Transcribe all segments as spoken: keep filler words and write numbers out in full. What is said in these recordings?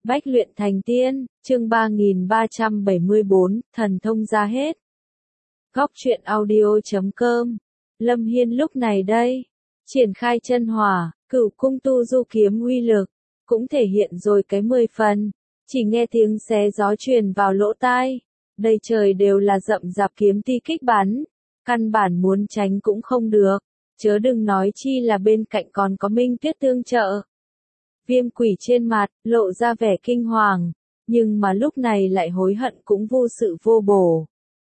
Bách luyện thành tiên, chương ba nghìn ba trăm bảy mươi bốn, thần thông ra hết. Góc truyện audio chấm com. Lâm Hiên lúc này đây, triển khai chân hỏa, cửu cung tu du kiếm uy lực, cũng thể hiện rồi cái mười phần, chỉ nghe tiếng xé gió truyền vào lỗ tai, đầy trời đều là rậm rạp kiếm ti kích bắn, căn bản muốn tránh cũng không được, chớ đừng nói chi là bên cạnh còn có Minh Tuyết tương trợ. Viêm quỷ trên mặt, lộ ra vẻ kinh hoàng, nhưng mà lúc này lại hối hận cũng vô sự vô bổ.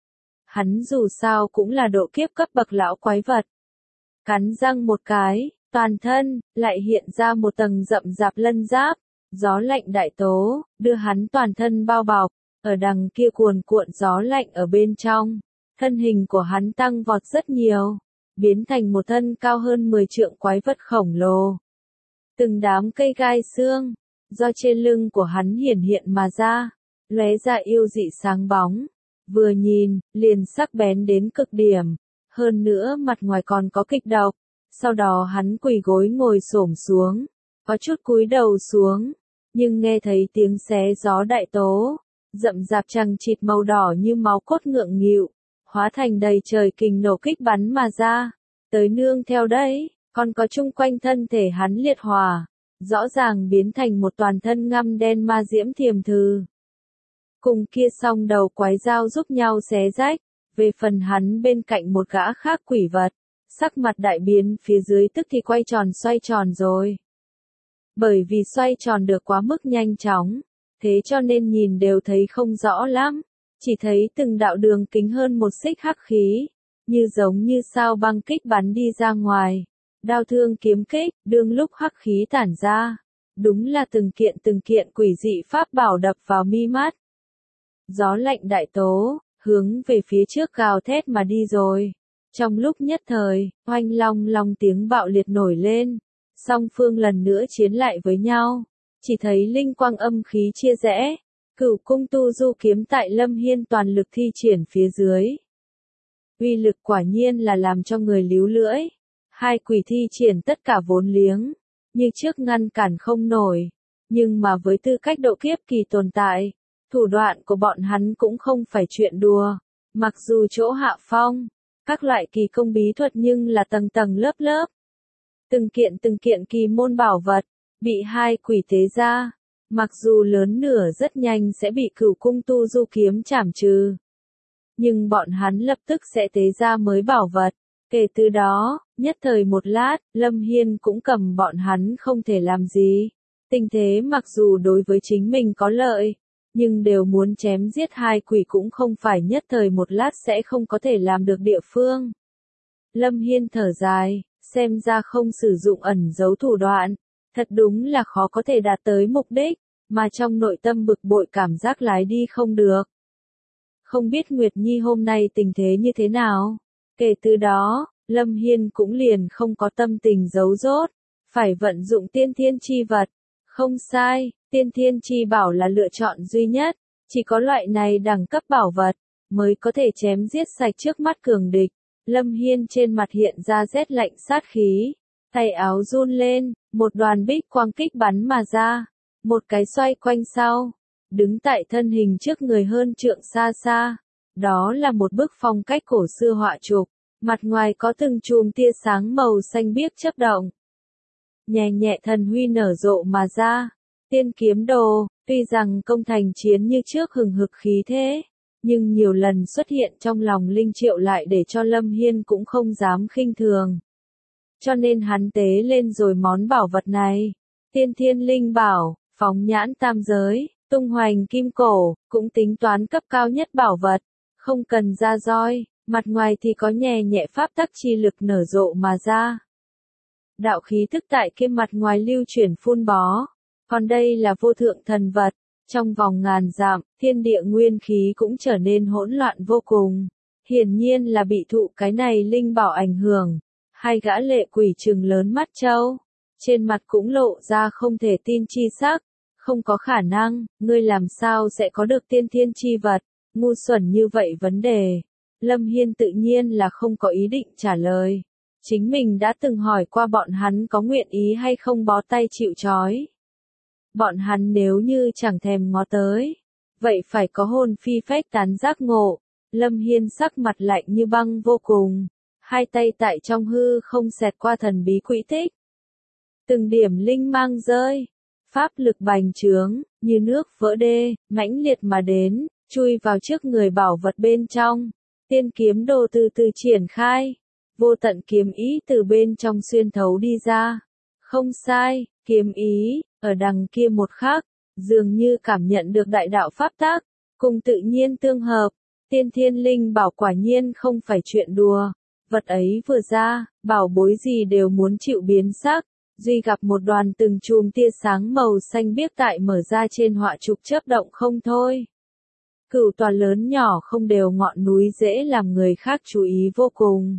Hắn dù sao cũng là độ kiếp cấp bậc lão quái vật. Cắn răng một cái, toàn thân, lại hiện ra một tầng rậm rạp lân giáp, gió lạnh đại tố, đưa hắn toàn thân bao bọc, ở đằng kia cuồn cuộn gió lạnh ở bên trong. Thân hình của hắn tăng vọt rất nhiều, biến thành một thân cao hơn mười trượng quái vật khổng lồ. Từng đám cây gai xương, do trên lưng của hắn hiển hiện mà ra, lóe ra yêu dị sáng bóng, vừa nhìn, liền sắc bén đến cực điểm, hơn nữa mặt ngoài còn có kịch độc. Sau đó hắn quỳ gối ngồi xổm xuống, có chút cúi đầu xuống, nhưng nghe thấy tiếng xé gió đại tố, rậm rạp chằng chịt màu đỏ như máu cốt ngượng nghịu, hóa thành đầy trời kình nổ kích bắn mà ra, tới nương theo đấy. Còn có chung quanh thân thể hắn liệt hỏa, rõ ràng biến thành một toàn thân ngăm đen ma diễm thiềm thừ. Cùng kia song đầu quái dao giúp nhau xé rách, về phần hắn bên cạnh một gã khác quỷ vật, sắc mặt đại biến phía dưới tức thì quay tròn xoay tròn rồi. Bởi vì xoay tròn được quá mức nhanh chóng, thế cho nên nhìn đều thấy không rõ lắm, chỉ thấy từng đạo đường kính hơn một xích hắc khí, như giống như sao băng kích bắn đi ra ngoài. Đao thương kiếm kích, đương lúc hắc khí tản ra, đúng là từng kiện từng kiện quỷ dị pháp bảo đập vào mi mắt. Gió lạnh đại tố, hướng về phía trước gào thét mà đi rồi. Trong lúc nhất thời, oanh long long tiếng bạo liệt nổi lên, song phương lần nữa chiến lại với nhau, chỉ thấy linh quang âm khí chia rẽ, cửu cung tu du kiếm tại Lâm Hiên toàn lực thi triển phía dưới. Uy lực quả nhiên là làm cho người líu lưỡi. Hai quỷ thi triển tất cả vốn liếng, như trước ngăn cản không nổi, nhưng mà với tư cách độ kiếp kỳ tồn tại, thủ đoạn của bọn hắn cũng không phải chuyện đùa, mặc dù chỗ hạ phong, các loại kỳ công bí thuật nhưng là tầng tầng lớp lớp. Từng kiện từng kiện kỳ môn bảo vật, bị hai quỷ tế ra, mặc dù lớn nửa rất nhanh sẽ bị cửu cung tu du kiếm trảm trừ. Nhưng bọn hắn lập tức sẽ tế ra mới bảo vật. Kể từ đó, nhất thời một lát, Lâm Hiên cũng cầm bọn hắn không thể làm gì. Tình thế mặc dù đối với chính mình có lợi, nhưng đều muốn chém giết hai quỷ cũng không phải nhất thời một lát sẽ không có thể làm được địa phương. Lâm Hiên thở dài, xem ra không sử dụng ẩn giấu thủ đoạn, thật đúng là khó có thể đạt tới mục đích, mà trong nội tâm bực bội cảm giác lái đi không được. Không biết Nguyệt Nhi hôm nay tình thế như thế nào? Kể từ đó, Lâm Hiên cũng liền không có tâm tình giấu dốt, phải vận dụng tiên thiên chi vật. Không sai, tiên thiên chi bảo là lựa chọn duy nhất, chỉ có loại này đẳng cấp bảo vật, mới có thể chém giết sạch trước mắt cường địch. Lâm Hiên trên mặt hiện ra rét lạnh sát khí, tay áo run lên, một đoàn bích quang kích bắn mà ra, một cái xoay quanh sau, đứng tại thân hình trước người hơn trượng xa xa. Đó là một bức phong cách cổ xưa họa trục. Mặt ngoài có từng chùm tia sáng màu xanh biếc chớp động. Nhẹ nhẹ thần huy nở rộ mà ra. Tiên kiếm đồ, tuy rằng công thành chiến như trước hừng hực khí thế, nhưng nhiều lần xuất hiện trong lòng Linh Triệu lại để cho Lâm Hiên cũng không dám khinh thường. Cho nên hắn tế lên rồi món bảo vật này. Tiên thiên linh bảo, phóng nhãn tam giới, tung hoành kim cổ, cũng tính toán cấp cao nhất bảo vật, không cần ra roi. Mặt ngoài thì có nhẹ nhẹ pháp tắc chi lực nở rộ mà ra. Đạo khí thức tại kia mặt ngoài lưu chuyển phun bó. Còn đây là vô thượng thần vật. Trong vòng ngàn dặm, thiên địa nguyên khí cũng trở nên hỗn loạn vô cùng. Hiển nhiên là bị thụ cái này linh bảo ảnh hưởng. Hai gã lệ quỷ trừng lớn mắt trâu. Trên mặt cũng lộ ra không thể tin chi sắc. Không có khả năng, ngươi làm sao sẽ có được tiên thiên chi vật. Ngu xuẩn như vậy vấn đề. Lâm Hiên tự nhiên là không có ý định trả lời. Chính mình đã từng hỏi qua bọn hắn có nguyện ý hay không bó tay chịu trói. bọn hắn nếu như chẳng thèm ngó tới, vậy phải có hồn phi phách tán giác ngộ. Lâm Hiên sắc mặt lạnh như băng vô cùng, hai tay tại trong hư không xẹt qua thần bí quỹ tích. Từng điểm linh mang rơi, pháp lực bành trướng, như nước vỡ đê, mãnh liệt mà đến, chui vào trước người bảo vật bên trong. Tiên kiếm đồ từ từ triển khai, vô tận kiếm ý từ bên trong xuyên thấu đi ra. Không sai, kiếm ý, ở đằng kia một khắc, dường như cảm nhận được đại đạo pháp tác, cùng tự nhiên tương hợp. Tiên thiên linh bảo quả nhiên không phải chuyện đùa, vật ấy vừa ra, bảo bối gì đều muốn chịu biến sắc. Duy gặp một đoàn từng chùm tia sáng màu xanh biếc tại mở ra trên họa trục chớp động không thôi. Cửu tòa lớn nhỏ không đều ngọn núi dễ làm người khác chú ý vô cùng.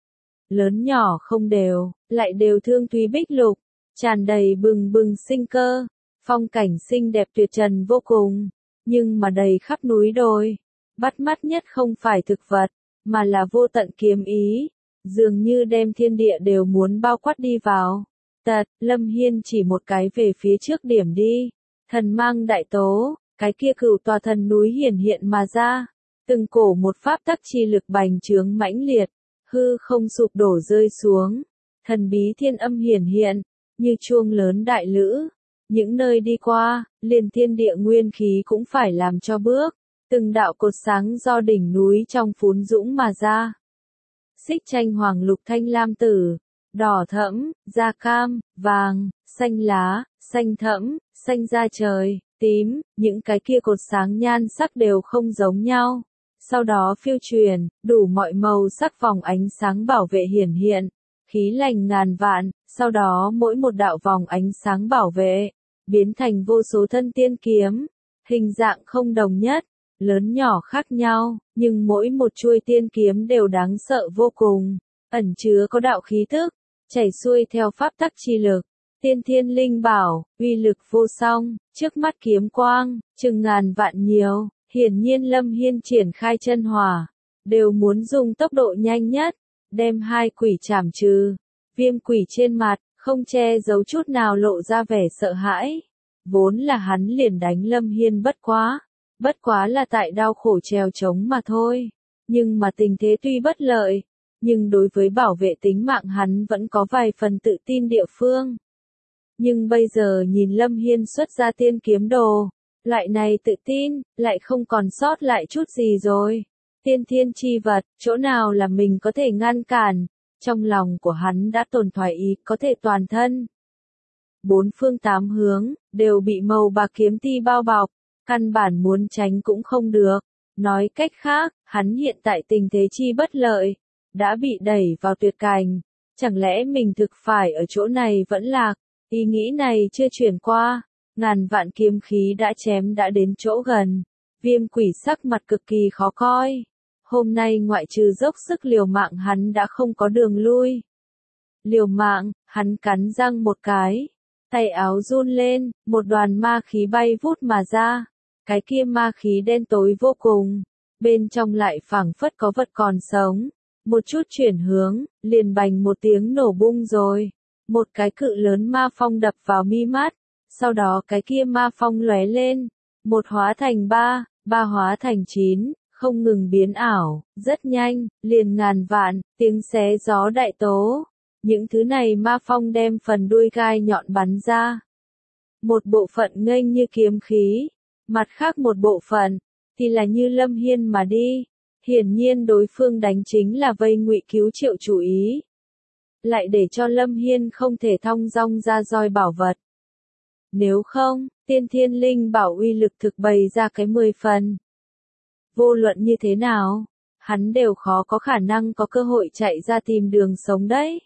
Lớn nhỏ không đều, lại đều thương thúy bích lục, tràn đầy bừng bừng sinh cơ, phong cảnh xinh đẹp tuyệt trần vô cùng, nhưng mà đầy khắp núi đồi. Bắt mắt nhất không phải thực vật, mà là vô tận kiếm ý, dường như đem thiên địa đều muốn bao quát đi vào. Tật, Lâm Hiên chỉ một cái về phía trước điểm đi, thần mang đại tố, cái kia cửu tòa thần núi hiển hiện mà ra, từng cổ một pháp tắc chi lực bành trướng mãnh liệt, hư không sụp đổ rơi xuống, thần bí thiên âm hiển hiện, như chuông lớn đại lữ, những nơi đi qua, liền thiên địa nguyên khí cũng phải làm cho bước. Từng đạo cột sáng do đỉnh núi trong phún dũng mà ra. Xích tranh hoàng lục thanh lam tử, đỏ thẫm, da cam, vàng, xanh lá, xanh thẫm, xanh da trời, tím, những cái kia cột sáng nhan sắc đều không giống nhau. Sau đó phiêu truyền, đủ mọi màu sắc vòng ánh sáng bảo vệ hiển hiện, khí lành ngàn vạn, sau đó mỗi một đạo vòng ánh sáng bảo vệ, biến thành vô số thân tiên kiếm, hình dạng không đồng nhất. Lớn nhỏ khác nhau, nhưng mỗi một chuôi tiên kiếm đều đáng sợ vô cùng, ẩn chứa có đạo khí tức, chảy xuôi theo pháp tắc chi lực. Tiên thiên linh bảo, uy lực vô song, trước mắt kiếm quang, chừng ngàn vạn nhiều, hiển nhiên Lâm Hiên triển khai chân hỏa, đều muốn dùng tốc độ nhanh nhất, đem hai quỷ trảm trừ. Viêm quỷ trên mặt, không che giấu chút nào lộ ra vẻ sợ hãi, vốn là hắn liền đánh Lâm Hiên bất quá. Bất quá là tại đau khổ trèo trống mà thôi, nhưng mà tình thế tuy bất lợi, nhưng đối với bảo vệ tính mạng hắn vẫn có vài phần tự tin địa phương. Nhưng bây giờ nhìn Lâm Hiên xuất ra tiên kiếm đồ, loại này tự tin, lại không còn sót lại chút gì rồi. Tiên thiên chi vật, chỗ nào là mình có thể ngăn cản, trong lòng của hắn đã tồn thoái ý có thể toàn thân. Bốn phương tám hướng, đều bị màu bạc kiếm ti bao bọc. Căn bản muốn tránh cũng không được. Nói cách khác, hắn hiện tại tình thế chi bất lợi, đã bị đẩy vào tuyệt cảnh. Chẳng lẽ mình thực phải ở chỗ này vẫn lạc? Ý nghĩ này chưa chuyển qua, ngàn vạn kiếm khí đã chém đã đến chỗ gần. Viêm quỷ sắc mặt cực kỳ khó coi. Hôm nay ngoại trừ dốc sức liều mạng hắn đã không có đường lui. Liều mạng, hắn cắn răng một cái. Tay áo run lên, một đoàn ma khí bay vút mà ra. Cái kia ma khí đen tối vô cùng, bên trong lại phảng phất có vật còn sống. Một chút chuyển hướng, liền bành một tiếng nổ bung rồi. Một cái cự lớn ma phong đập vào mi mắt, sau đó cái kia ma phong lóe lên. Một hóa thành ba, ba hóa thành chín, không ngừng biến ảo, rất nhanh, liền ngàn vạn, tiếng xé gió đại tố. Những thứ này ma phong đem phần đuôi gai nhọn bắn ra. Một bộ phận nghênh như kiếm khí. Mặt khác một bộ phận, thì là như Lâm Hiên mà đi. Hiển nhiên đối phương đánh chính là vây ngụy cứu triệu chủ ý. Lại để cho Lâm Hiên không thể thong dong ra roi bảo vật. Nếu không, tiên thiên linh bảo uy lực thực bày ra cái mười phần. Vô luận như thế nào, hắn đều khó có khả năng có cơ hội chạy ra tìm đường sống đấy.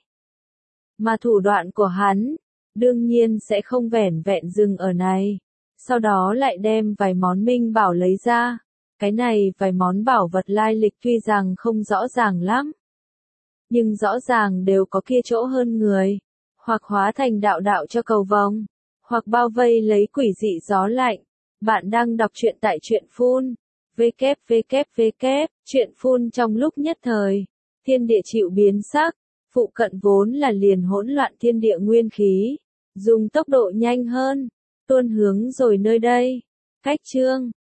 Mà thủ đoạn của hắn, đương nhiên sẽ không vẻn vẹn dừng ở này. Sau đó lại đem vài món minh bảo lấy ra. Cái này vài món bảo vật lai lịch tuy rằng không rõ ràng lắm. Nhưng rõ ràng đều có kia chỗ hơn người. Hoặc hóa thành đạo đạo cho cầu vồng. Hoặc bao vây lấy quỷ dị gió lạnh. Bạn đang đọc truyện tại truyện phun. www. Truyện phun trong lúc nhất thời. Thiên địa chịu biến sắc. Phụ cận vốn là liền hỗn loạn thiên địa nguyên khí. Dùng tốc độ nhanh hơn. tuôn hướng rồi nơi đây. Cách chương